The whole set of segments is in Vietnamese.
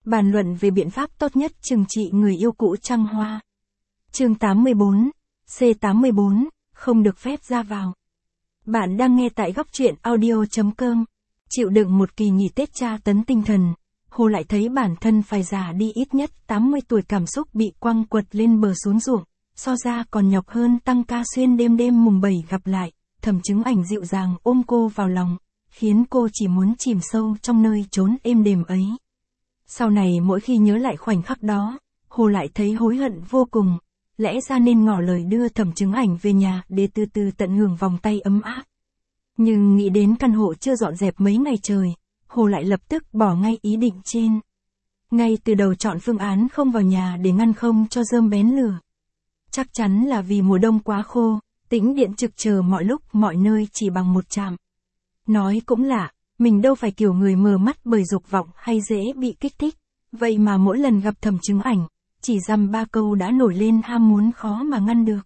Bàn luận về biện pháp tốt nhất trừng trị người yêu cũ trăng hoa. Chương 84, C84, không được phép ra vào. Bạn đang nghe tại góc truyện audio.com. Chịu đựng một kỳ nghỉ Tết tra tấn tinh thần, Hồ lại thấy bản thân phải già đi ít nhất 80 tuổi, cảm xúc bị quăng quật lên bờ xuống ruộng, so ra còn nhọc hơn tăng ca xuyên đêm mùng 7 gặp lại. Thẩm Chứng Ảnh dịu dàng ôm cô vào lòng, khiến cô chỉ muốn chìm sâu trong nơi chốn êm đềm ấy. Sau này mỗi khi nhớ lại khoảnh khắc đó, Hồ lại thấy hối hận vô cùng, lẽ ra nên ngỏ lời đưa Thẩm Chứng Ảnh về nhà để từ từ tận hưởng vòng tay ấm áp. Nhưng nghĩ đến căn hộ chưa dọn dẹp mấy ngày trời, Hồ lại lập tức bỏ ngay ý định trên. Ngay từ đầu chọn phương án không vào nhà để ngăn không cho rơm bén lửa. Chắc chắn là vì mùa đông quá khô, tĩnh điện trực chờ mọi lúc mọi nơi chỉ bằng một chạm. Nói cũng lạ, mình đâu phải kiểu người mờ mắt bởi dục vọng hay dễ bị kích thích, vậy mà mỗi lần gặp Thẩm Chứng Ảnh, chỉ dăm 3 câu đã nổi lên ham muốn khó mà ngăn được.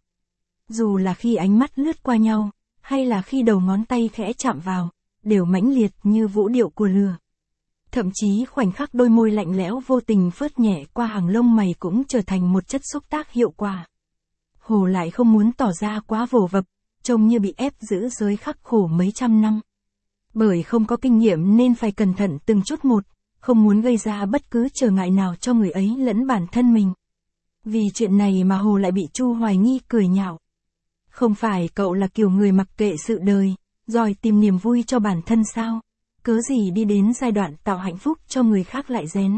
Dù là khi ánh mắt lướt qua nhau, hay là khi đầu ngón tay khẽ chạm vào, đều mãnh liệt như vũ điệu của lửa. Thậm chí khoảnh khắc đôi môi lạnh lẽo vô tình phớt nhẹ qua hàng lông mày cũng trở thành một chất xúc tác hiệu quả. Hồ lại không muốn tỏ ra quá vồ vập, trông như bị ép giữ giới khắc khổ mấy trăm năm. Bởi không có kinh nghiệm nên phải cẩn thận từng chút một, không muốn gây ra bất cứ trở ngại nào cho người ấy lẫn bản thân mình. Vì chuyện này mà Hồ lại bị Chu Hoài Nghi cười nhạo. Không phải cậu là kiểu người mặc kệ sự đời, rồi tìm niềm vui cho bản thân sao? Cớ gì đi đến giai đoạn tạo hạnh phúc cho người khác lại rén.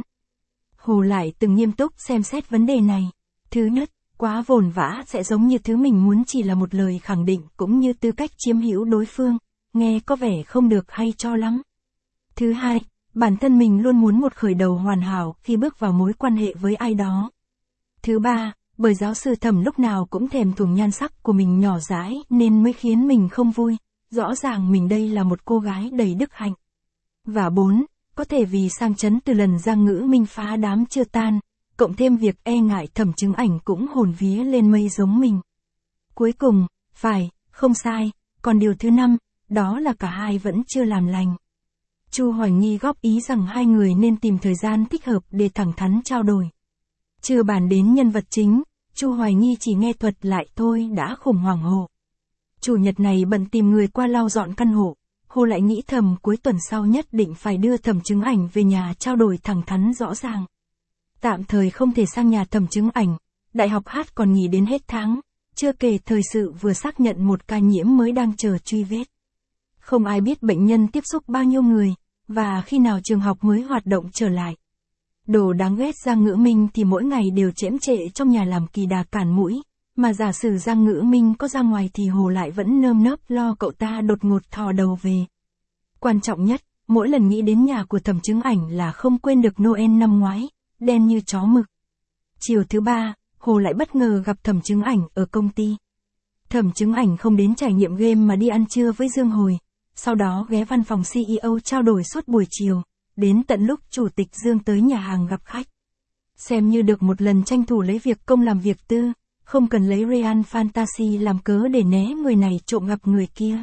Hồ lại từng nghiêm túc xem xét vấn đề này. Thứ nhất, quá vồn vã sẽ giống như thứ mình muốn chỉ là một lời khẳng định cũng như tư cách chiếm hữu đối phương, nghe có vẻ không được hay cho lắm. Thứ hai, bản thân mình luôn muốn một khởi đầu hoàn hảo khi bước vào mối quan hệ với ai đó. Thứ ba, bởi giáo sư Thẩm lúc nào cũng thèm thuồng nhan sắc của mình nhỏ dãi nên mới khiến mình không vui, rõ ràng mình đây là một cô gái đầy đức hạnh. Và 4, có thể vì sang chấn từ lần Giang Ngữ Minh phá đám chưa tan, cộng thêm việc e ngại Thẩm Chứng Ảnh cũng hồn vía lên mây giống mình. Cuối cùng, phải, không sai, còn điều thứ 5, đó là cả hai vẫn chưa làm lành. Chu Hoài Nghi góp ý rằng hai người nên tìm thời gian thích hợp để thẳng thắn trao đổi. Chưa bàn đến nhân vật chính, Chu Hoài Nghi chỉ nghe thuật lại thôi đã khủng hoảng hộ. Chủ nhật này bận tìm người qua lau dọn căn hộ, Hồ lại nghĩ thầm cuối tuần sau nhất định phải đưa Thẩm Chứng Ảnh về nhà trao đổi thẳng thắn rõ ràng. Tạm thời không thể sang nhà Thẩm Chứng Ảnh, đại học hát còn nghỉ đến hết tháng, chưa kể thời sự vừa xác nhận một ca nhiễm mới đang chờ truy vết. Không ai biết bệnh nhân tiếp xúc bao nhiêu người, và khi nào trường học mới hoạt động trở lại. Đồ đáng ghét Giang Ngữ Minh thì mỗi ngày đều chễm trệ trong nhà làm kỳ đà cản mũi, mà giả sử Giang Ngữ Minh có ra ngoài thì Hồ lại vẫn nơm nớp lo cậu ta đột ngột thò đầu về. Quan trọng nhất, mỗi lần nghĩ đến nhà của Thẩm Chứng Ảnh là không quên được Noel năm ngoái, đen như chó mực. Chiều thứ 3, Hồ lại bất ngờ gặp Thẩm Chứng Ảnh ở công ty. Thẩm Chứng Ảnh không đến trải nghiệm game mà đi ăn trưa với Dương Hồi, sau đó ghé văn phòng CEO trao đổi suốt buổi chiều, đến tận lúc chủ tịch Dương tới nhà hàng gặp khách. Xem như được một lần tranh thủ lấy việc công làm việc tư, không cần lấy Real Fantasy làm cớ để né người này trộm gặp người kia.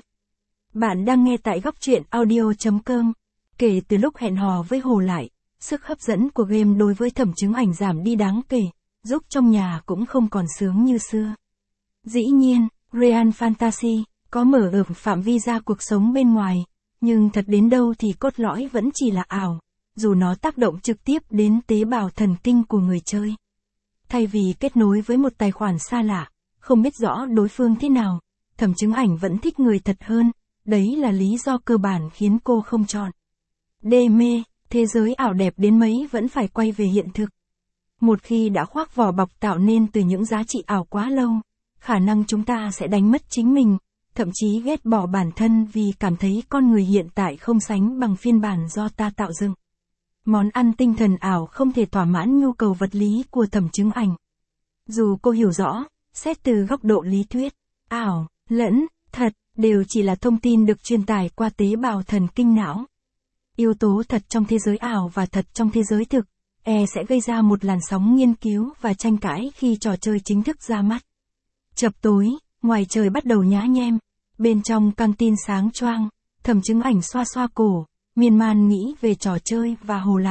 Bạn đang nghe tại góc truyện audio.com. Kể từ lúc hẹn hò với Hồ lại, sức hấp dẫn của game đối với Thẩm Chứng Ảnh giảm đi đáng kể, giúp trong nhà cũng không còn sướng như xưa. Dĩ nhiên, Real Fantasy có mở ở phạm vi ra cuộc sống bên ngoài, nhưng thật đến đâu thì cốt lõi vẫn chỉ là ảo, dù nó tác động trực tiếp đến tế bào thần kinh của người chơi. Thay vì kết nối với một tài khoản xa lạ, không biết rõ đối phương thế nào, Thẩm Chứng Ảnh vẫn thích người thật hơn, đấy là lý do cơ bản khiến cô không chọn. Đê mê, thế giới ảo đẹp đến mấy vẫn phải quay về hiện thực. Một khi đã khoác vỏ bọc tạo nên từ những giá trị ảo quá lâu, khả năng chúng ta sẽ đánh mất chính mình, thậm chí ghét bỏ bản thân vì cảm thấy con người hiện tại không sánh bằng phiên bản do ta tạo dựng. Món ăn tinh thần ảo không thể thỏa mãn nhu cầu vật lý của Thẩm Chứng Ảnh. Dù cô hiểu rõ, xét từ góc độ lý thuyết, ảo, lẫn, thật, đều chỉ là thông tin được truyền tải qua tế bào thần kinh não. Yếu tố thật trong thế giới ảo và thật trong thế giới thực, sẽ gây ra một làn sóng nghiên cứu và tranh cãi khi trò chơi chính thức ra mắt. Chập tối, ngoài trời bắt đầu nhá nhem, bên trong căng tin sáng choang, Thẩm Chứng Ảnh xoa xoa cổ, miên man nghĩ về trò chơi và Hồ lại,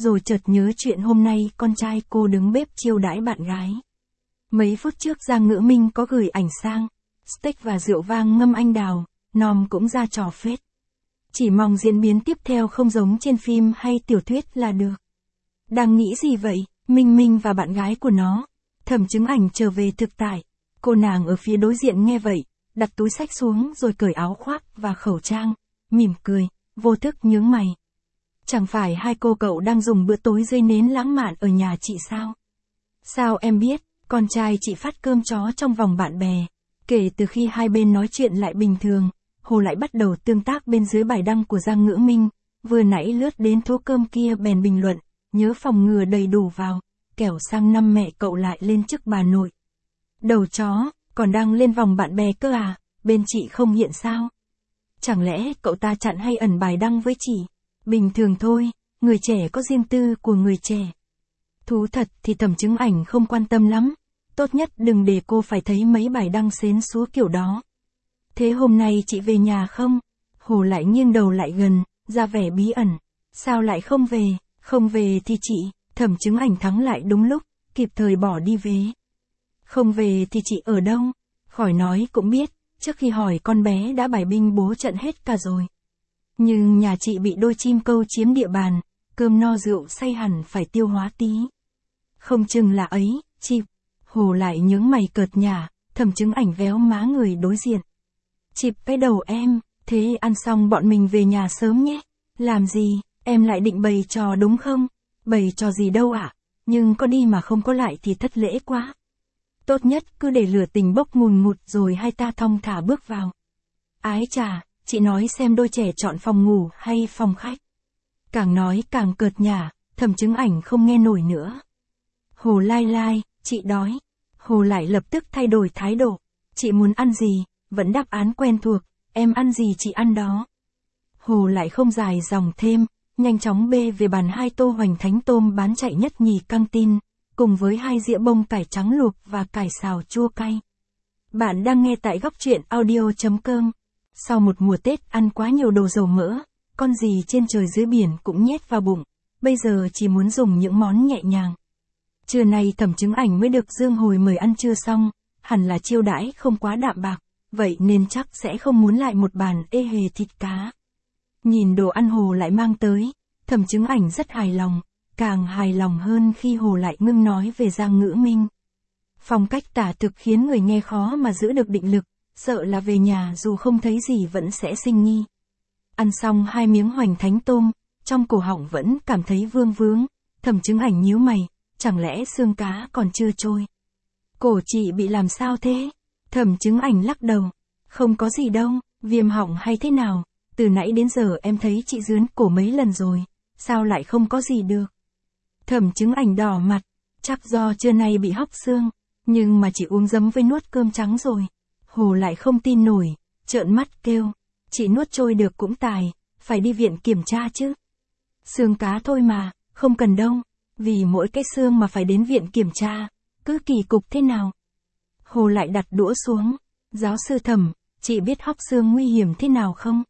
rồi chợt nhớ chuyện hôm nay con trai cô đứng bếp chiêu đãi bạn gái. Mấy phút trước Giang Ngữ Minh có gửi ảnh sang, steak và rượu vang ngâm anh đào, nom cũng ra trò phết. Chỉ mong diễn biến tiếp theo không giống trên phim hay tiểu thuyết là được. Đang nghĩ gì vậy, Minh Minh và bạn gái của nó? Thẩm Chứng Ảnh trở về thực tại. Cô nàng ở phía đối diện nghe vậy, đặt túi xách xuống rồi cởi áo khoác và khẩu trang, mỉm cười, vô thức nhướng mày. Chẳng phải hai cô cậu đang dùng bữa tối dưới nến lãng mạn ở nhà chị sao? Sao em biết, con trai chị phát cơm chó trong vòng bạn bè. Kể từ khi hai bên nói chuyện lại bình thường, Hồ lại bắt đầu tương tác bên dưới bài đăng của Giang Ngữ Minh, vừa nãy lướt đến thố cơm kia bèn bình luận, nhớ phòng ngừa đầy đủ vào, kẻo sang năm mẹ cậu lại lên chức bà nội. Đầu chó, còn đang lên vòng bạn bè cơ à, bên chị không hiện sao? Chẳng lẽ cậu ta chặn hay ẩn bài đăng với chị? Bình thường thôi, người trẻ có riêng tư của người trẻ. Thú thật thì Thẩm Chứng Ảnh không quan tâm lắm, tốt nhất đừng để cô phải thấy mấy bài đăng xến xúa kiểu đó. Thế hôm nay chị về nhà không? Hồ lại nghiêng đầu lại gần, ra vẻ bí ẩn. Sao lại không về? Không về thì chị, Thẩm Chứng Ảnh thắng lại đúng lúc, kịp thời bỏ đi vế. Không về thì chị ở đâu? Khỏi nói cũng biết, trước khi hỏi con bé đã bài binh bố trận hết cả rồi. Nhưng nhà chị bị đôi chim câu chiếm địa bàn, cơm no rượu say hẳn phải tiêu hóa tí. Không chừng là ấy, chị. Hồ lại nhướng mày cợt nhả, Thẩm Chứng Ảnh véo má người đối diện. Chịp cái đầu em, thế ăn xong bọn mình về nhà sớm nhé. Làm gì, em lại định bày trò đúng không? Bày trò gì đâu ạ, nhưng có đi mà không có lại thì thất lễ quá. Tốt nhất cứ để lửa tình bốc ngùn ngụt rồi hai ta thong thả bước vào. Ái chà, chị nói xem đôi trẻ chọn phòng ngủ hay phòng khách. Càng nói càng cợt nhả, Thẩm Chứng Ảnh không nghe nổi nữa. Hồ lai, chị đói. Hồ lại lập tức thay đổi thái độ. Chị muốn ăn gì, vẫn đáp án quen thuộc, em ăn gì chị ăn đó. Hồ lại không dài dòng thêm, nhanh chóng bê về bàn 2 tô hoành thánh tôm bán chạy nhất nhì căng tin, cùng với 2 dĩa bông cải trắng luộc và cải xào chua cay. Bạn đang nghe tại góc truyện audio.com. Sau một mùa Tết ăn quá nhiều đồ dầu mỡ, con gì trên trời dưới biển cũng nhét vào bụng, bây giờ chỉ muốn dùng những món nhẹ nhàng. Trưa nay Thẩm Chứng Ảnh mới được Dương Hồi mời ăn trưa xong, hẳn là chiêu đãi không quá đạm bạc, vậy nên chắc sẽ không muốn lại một bàn ê hề thịt cá. Nhìn đồ ăn Hồ lại mang tới, Thẩm Chứng Ảnh rất hài lòng, càng hài lòng hơn khi Hồ lại ngưng nói về Giang Ngữ Minh. Phong cách tả thực khiến người nghe khó mà giữ được định lực, sợ là về nhà dù không thấy gì vẫn sẽ sinh nghi. Ăn xong 2 miếng hoành thánh tôm, trong cổ họng vẫn cảm thấy vương vướng, Thẩm Chứng Ảnh nhíu mày, chẳng lẽ xương cá còn chưa trôi? Cổ chị bị làm sao thế? Thẩm Chứng Ảnh lắc đầu, không có gì đâu, viêm họng hay thế nào, từ nãy đến giờ em thấy chị dướn cổ mấy lần rồi, sao lại không có gì được? Thẩm Chứng Ảnh đỏ mặt, chắc do trưa nay bị hóc xương, nhưng mà chị uống giấm với nuốt cơm trắng rồi. Hồ lại không tin nổi, trợn mắt kêu, chị nuốt trôi được cũng tài, phải đi viện kiểm tra chứ. Xương cá thôi mà, không cần đâu, vì mỗi cái xương mà phải đến viện kiểm tra, cứ kỳ cục thế nào. Hồ lại đặt đũa xuống, giáo sư Thẩm, chị biết hóc xương nguy hiểm thế nào không?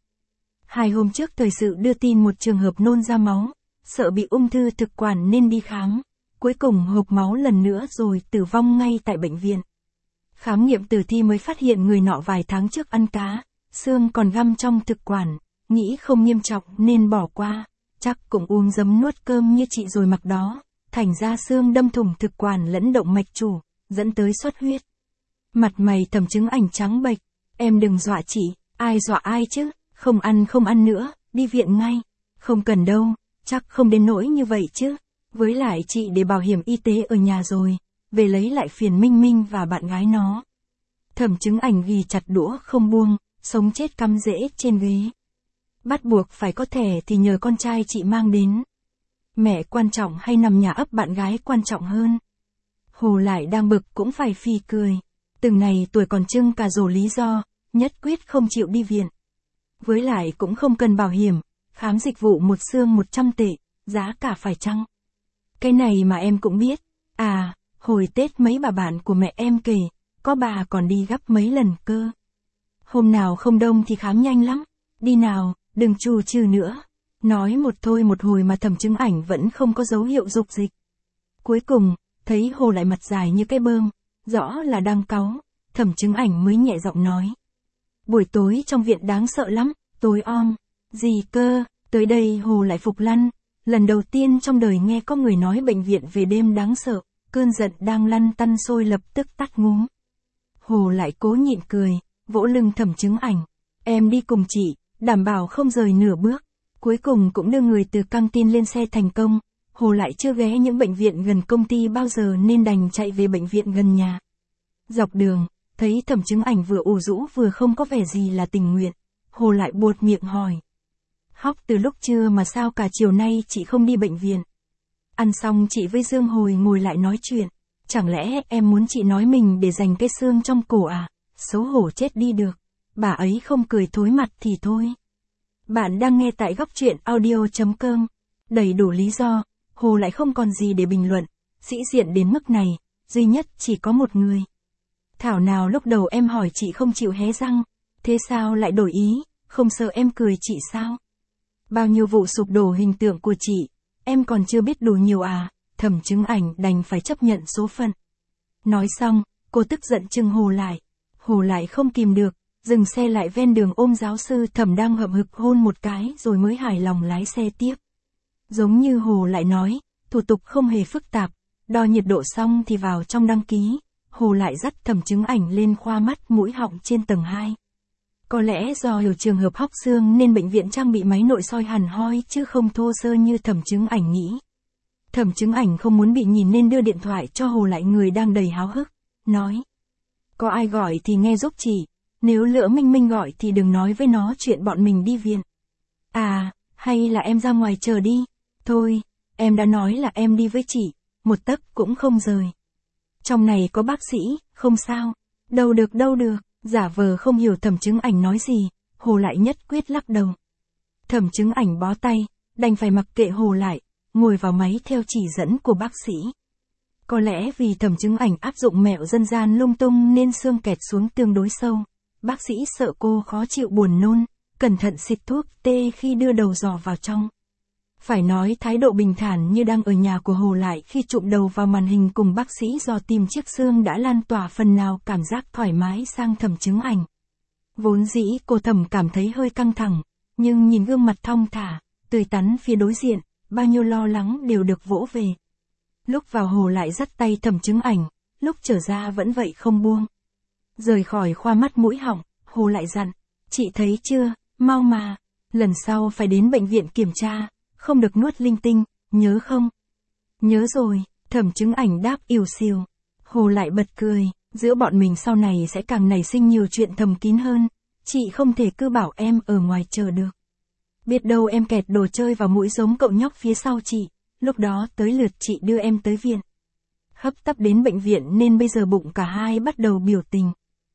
2 hôm trước thời sự đưa tin một trường hợp nôn ra máu, sợ bị ung thư thực quản nên đi khám, cuối cùng hộp máu lần nữa rồi tử vong ngay tại bệnh viện. Khám nghiệm tử thi mới phát hiện người nọ vài tháng trước ăn cá, xương còn găm trong thực quản, nghĩ không nghiêm trọng nên bỏ qua, chắc cũng uống giấm nuốt cơm như chị rồi mặc đó, thành ra xương đâm thủng thực quản lẫn động mạch chủ, dẫn tới xuất huyết. Mặt mày Thẩm Chứng Ảnh trắng bệch, em đừng dọa chị, ai dọa ai chứ, không ăn nữa, đi viện ngay, không cần đâu, chắc không đến nỗi như vậy chứ, với lại chị để bảo hiểm y tế ở nhà rồi, về lấy lại phiền Minh Minh và bạn gái nó. Thẩm Chứng Ảnh ghi chặt đũa không buông, sống chết cắm rễ trên ghế. Bắt buộc phải có thẻ thì nhờ con trai chị mang đến. Mẹ quan trọng hay nằm nhà ấp bạn gái quan trọng hơn? Hồ lại đang bực cũng phải phì cười. Từng này tuổi còn trưng cả rổ lý do, nhất quyết không chịu đi viện. Với lại cũng không cần bảo hiểm, khám dịch vụ một xương 100 tệ, giá cả phải chăng? Cái này mà em cũng biết. À, hồi Tết mấy bà bạn của mẹ em kể, có bà còn đi gấp mấy lần cơ. Hôm nào không đông thì khám nhanh lắm. Đi nào, đừng chù chừ nữa. Nói một thôi một hồi mà Thẩm Chứng Ảnh vẫn không có dấu hiệu dục dịch. Cuối cùng, thấy Hồ lại mặt dài như cái bơm, rõ là đang cáu, Thẩm Chứng Ảnh mới nhẹ giọng nói. Buổi tối trong viện đáng sợ lắm, tối om. Gì cơ, tới đây Hồ lại phục lăn. Lần đầu tiên trong đời nghe có người nói bệnh viện về đêm đáng sợ, cơn giận đang lăn tăn sôi lập tức tắt ngúm. Hồ lại cố nhịn cười, vỗ lưng Thẩm Chứng Ảnh. Em đi cùng chị, đảm bảo không rời nửa bước. Cuối cùng cũng đưa người từ căng tin lên xe thành công. Hồ lại chưa ghé những bệnh viện gần công ty bao giờ nên đành chạy về bệnh viện gần nhà. Dọc đường, thấy Thẩm Chứng Ảnh vừa ủ rũ vừa không có vẻ gì là tình nguyện. Hồ lại buột miệng hỏi. Hóc từ lúc trưa mà sao cả chiều nay chị không đi bệnh viện? Ăn xong chị với Dương Hồi ngồi lại nói chuyện. Chẳng lẽ em muốn chị nói mình để dành cái xương trong cổ à? Xấu hổ chết đi được. Bà ấy không cười thối mặt thì thôi. Bạn đang nghe tại góc truyện audio.com. Đầy đủ lý do, Hồ lại không còn gì để bình luận. Sĩ diện đến mức này, duy nhất chỉ có một người. Thảo nào lúc đầu em hỏi chị không chịu hé răng. Thế sao lại đổi ý, không sợ em cười chị sao? Bao nhiêu vụ sụp đổ hình tượng của chị, em còn chưa biết đủ nhiều à? Thẩm Chứng Ảnh đành phải chấp nhận số phận. Nói xong, cô tức giận chừng Hồ lại. Hồ lại không kìm được, dừng xe lại ven đường ôm giáo sư Thẩm đang hậm hực hôn một cái rồi mới hài lòng lái xe tiếp. Giống như Hồ lại nói, thủ tục không hề phức tạp, đo nhiệt độ xong thì vào trong đăng ký. Hồ lại dắt Thẩm Chứng Ảnh lên khoa mắt mũi họng trên tầng 2. Có lẽ do hiểu trường hợp hóc xương nên bệnh viện trang bị máy nội soi hẳn hoi chứ không thô sơ như Thẩm Chứng Ảnh nghĩ. Thẩm Chứng Ảnh không muốn bị nhìn nên đưa điện thoại cho Hồ lại người đang đầy háo hức, nói. Có ai gọi thì nghe giúp chị, nếu lỡ Minh Minh gọi thì đừng nói với nó chuyện bọn mình đi viện. À, hay là em ra ngoài chờ đi, thôi, em đã nói là em đi với chị, một tấc cũng không rời. Trong này có bác sĩ, không sao, đâu được, giả vờ không hiểu Thẩm Chứng Ảnh nói gì, Hồ lại nhất quyết lắc đầu. Thẩm Chứng Ảnh bó tay, đành phải mặc kệ Hồ lại, ngồi vào máy theo chỉ dẫn của bác sĩ. Có lẽ vì Thẩm Chứng Ảnh áp dụng mẹo dân gian lung tung nên xương kẹt xuống tương đối sâu. Bác sĩ sợ cô khó chịu buồn nôn, cẩn thận xịt thuốc tê khi đưa đầu dò vào trong. Phải nói thái độ bình thản như đang ở nhà của Hồ lại khi chụm đầu vào màn hình cùng bác sĩ dò tìm chiếc xương đã lan tỏa phần nào cảm giác thoải mái sang Thẩm Chứng Ảnh. Vốn dĩ cô Thẩm cảm thấy hơi căng thẳng, nhưng nhìn gương mặt thong thả, tươi tắn phía đối diện, bao nhiêu lo lắng đều được vỗ về. Lúc vào Hồ lại dắt tay Thẩm Chứng Ảnh, lúc trở ra vẫn vậy không buông. Rời khỏi khoa mắt mũi họng, Hồ lại dặn, chị thấy chưa, mau mà, lần sau phải đến bệnh viện kiểm tra, không được nuốt linh tinh, nhớ không? Nhớ rồi, Thẩm Chứng Ảnh đáp ỉu xìu. Hồ lại bật cười, giữa bọn mình sau này sẽ càng nảy sinh nhiều chuyện thầm kín hơn, chị không thể cứ bảo em ở ngoài chờ được. Biết đâu em kẹt đồ chơi vào mũi giống cậu nhóc phía sau chị, lúc đó tới lượt chị đưa em tới viện. Hấp tấp đến bệnh viện nên bây giờ bụng cả hai bắt đầu biểu tình.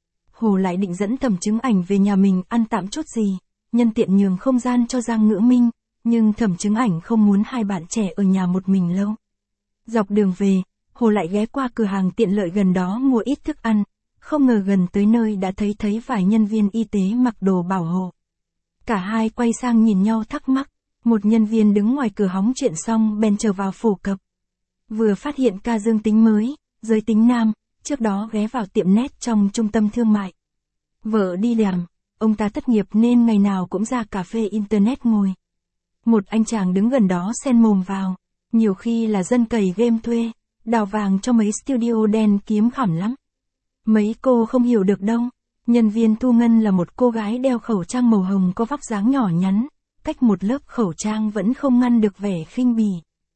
Hồ lại định dẫn Thẩm Chứng Ảnh về nhà mình ăn tạm chút gì, nhân tiện nhường không gian cho Giang Ngữ Minh, nhưng Thẩm Chứng Ảnh không muốn hai bạn trẻ ở nhà một mình lâu. Dọc đường về, Hồ lại ghé qua cửa hàng tiện lợi gần đó mua ít thức ăn, không ngờ gần tới nơi đã thấy vài nhân viên y tế mặc đồ bảo hộ. Cả hai quay sang nhìn nhau thắc mắc, một nhân viên đứng ngoài cửa hóng chuyện xong bèn trở vào phổ cập. Vừa phát hiện ca dương tính mới, giới tính nam, trước đó ghé vào tiệm net trong trung tâm thương mại. Vợ đi làm, ông ta thất nghiệp nên ngày nào cũng ra cà phê internet ngồi. Một anh chàng đứng gần đó xen mồm vào, nhiều khi là dân cày game thuê, đào vàng cho mấy studio đen kiếm khỏng lắm. Mấy cô không hiểu được đâu, nhân viên thu ngân là một cô gái đeo khẩu trang màu hồng có vóc dáng nhỏ nhắn, cách một lớp khẩu trang vẫn không ngăn được vẻ khinh bỉ.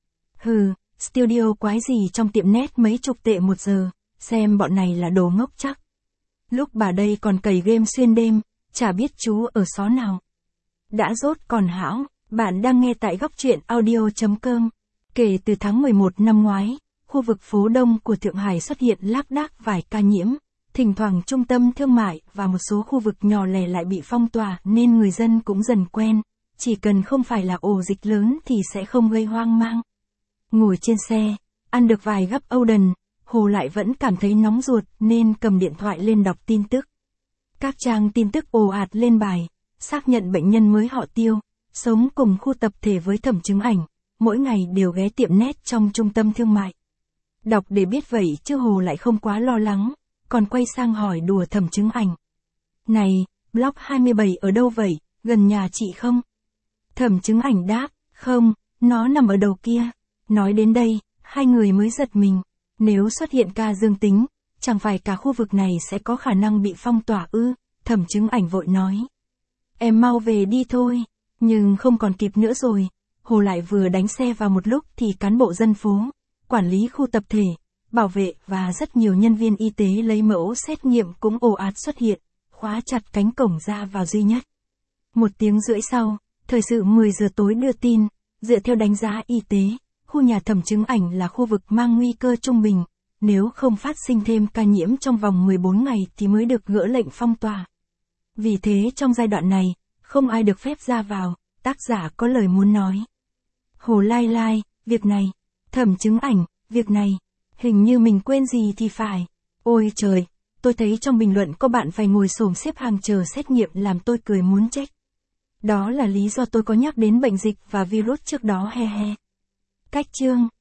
Hừ, studio quái gì trong tiệm net mấy chục tệ một giờ, xem bọn này là đồ ngốc chắc. Lúc bà đây còn cày game xuyên đêm, chả biết chú ở xó nào. Đã rốt còn hão, bạn đang nghe tại góc truyện audio.com. Kể từ tháng 11 năm ngoái, khu vực phố Đông của Thượng Hải xuất hiện lác đác vài ca nhiễm, thỉnh thoảng trung tâm thương mại và một số khu vực nhỏ lẻ lại bị phong tỏa nên người dân cũng dần quen, chỉ cần không phải là ổ dịch lớn thì sẽ không gây hoang mang. Ngồi trên xe, ăn được vài gắp Oden, Hồ lại vẫn cảm thấy nóng ruột nên cầm điện thoại lên đọc tin tức. Các trang tin tức ồ ạt lên bài, xác nhận bệnh nhân mới họ Tiêu, sống cùng khu tập thể với Thẩm Chứng Ảnh, mỗi ngày đều ghé tiệm net trong trung tâm thương mại. Đọc để biết vậy chứ Hồ lại không quá lo lắng, còn quay sang hỏi đùa Thẩm Chứng Ảnh. Này, Block 27 ở đâu vậy, gần nhà chị không? Thẩm Chứng Ảnh đáp, không, nó nằm ở đầu kia. Nói đến đây, hai người mới giật mình. Nếu xuất hiện ca dương tính, chẳng phải cả khu vực này sẽ có khả năng bị phong tỏa ư? Thẩm Chứng Ảnh vội nói. Em mau về đi thôi. Nhưng không còn kịp nữa rồi. Hồ lại vừa đánh xe vào một lúc thì cán bộ dân phố, quản lý khu tập thể, bảo vệ và rất nhiều nhân viên y tế lấy mẫu xét nghiệm cũng ồ ạt xuất hiện, khóa chặt cánh cổng ra vào duy nhất. 1 tiếng rưỡi sau, thời sự 10 giờ tối đưa tin, dựa theo đánh giá y tế, khu nhà Thẩm Chứng Ảnh là khu vực mang nguy cơ trung bình, nếu không phát sinh thêm ca nhiễm trong vòng 14 ngày thì mới được gỡ lệnh phong tỏa. Vì thế trong giai đoạn này, không ai được phép ra vào, tác giả có lời muốn nói. Hồ lai lai, việc này, Thẩm Chứng Ảnh, việc này, hình như mình quên gì thì phải. Ôi trời, tôi thấy trong bình luận có bạn phải ngồi xổm xếp hàng chờ xét nghiệm làm tôi cười muốn chết. Đó là lý do tôi có nhắc đến bệnh dịch và virus trước đó he he. Cách chương